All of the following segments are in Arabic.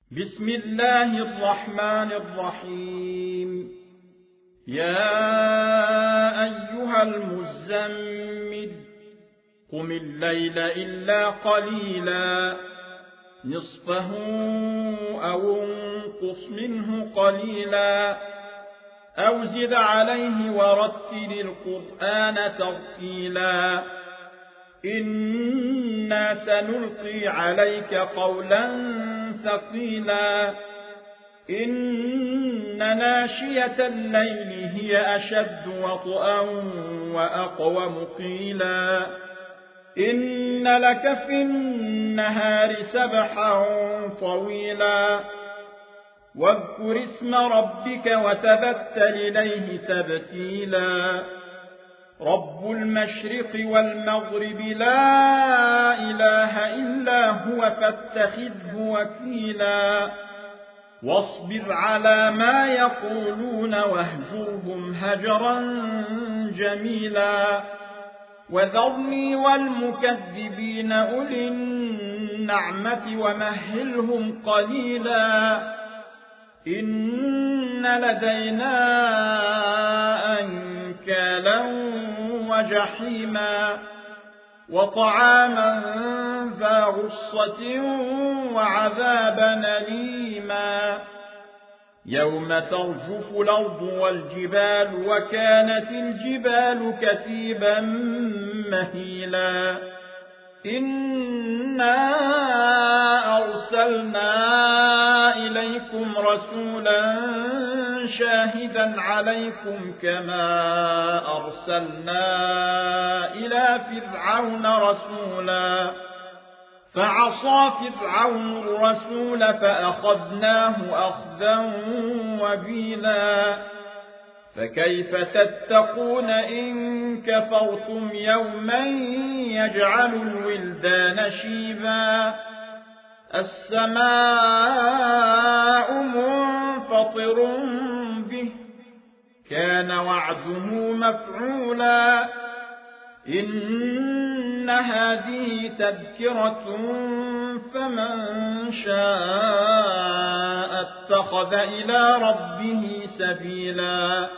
بسم الله الرحمن الرحيم. يا أيها المزمل قم الليل إلا قليلا نصفه أو انقص منه قليلا أو زد عليه ورتل القرآن ترتيلا إنا سنلقي عليك قولا ثقيلا إن ناشية الليل هي أشد وطئا وأقوم قيلا إن لك في النهار سبحا طويلا واذكر اسم ربك وتبتل إليه تبتيلا رب المشرق والمغرب لا إله إلا هو فاتخذه وكيلا واصبر على ما يقولون واهجرهم هجرا جميلا وذرني والمكذبين أولي النعمة ومهلهم قليلا إن لدينا أنكالا وجحيما وطعاما ذا غصة وعذابا أليما يوم ترجف الأرض والجبال وكانت الجبال كثيبا مهيلا إنا أرسلنا إليكم رسولا شاهدا عليكم كما أرسلنا إلى فرعون رسولا فعصى فرعون الرسول فأخذناه أخذا وبيلا فكيف تتقون إن كفرتم يوما يجعل الولدان شيبا السماء منفطر به كان وعده مفعولا إن هذه تذكرة فمن شاء اتخذ إلى ربه سبيلا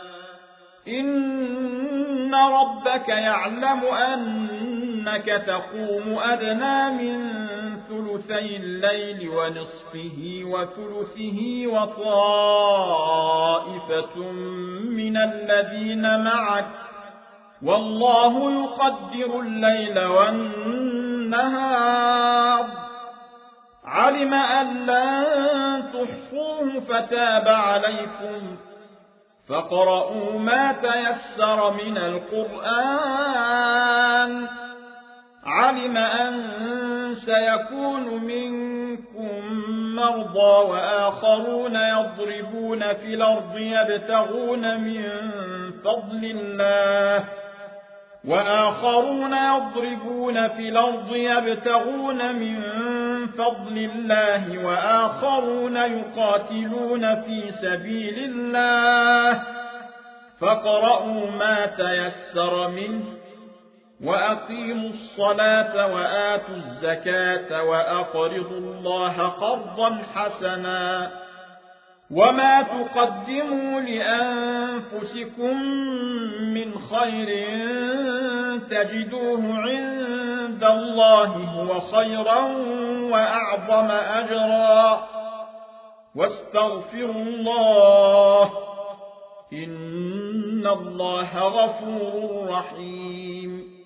إن ربك يعلم أنك تقوم أدنى من ثلثي الليل ونصفه وثلثه وطائفة من الذين معك والله يقدر الليل والنهار علم أن لن تحصوه فتاب عليكم فاقرؤوا ما تيسر من القرآن علم أن سيكون منكم مرضى وآخرون يضربون في الأرض يبتغون من فضل الله وآخرون يقاتلون في سبيل الله فاقرؤوا ما تيسر منه وأقيموا الصلاة وآتوا الزكاة وأقرضوا الله قرضا حسنا وما تقدموا لأنفسكم من خير تجدوه عند الله هو خيرا وأعظم أجرا واستغفروا الله إن الله غفور رحيم.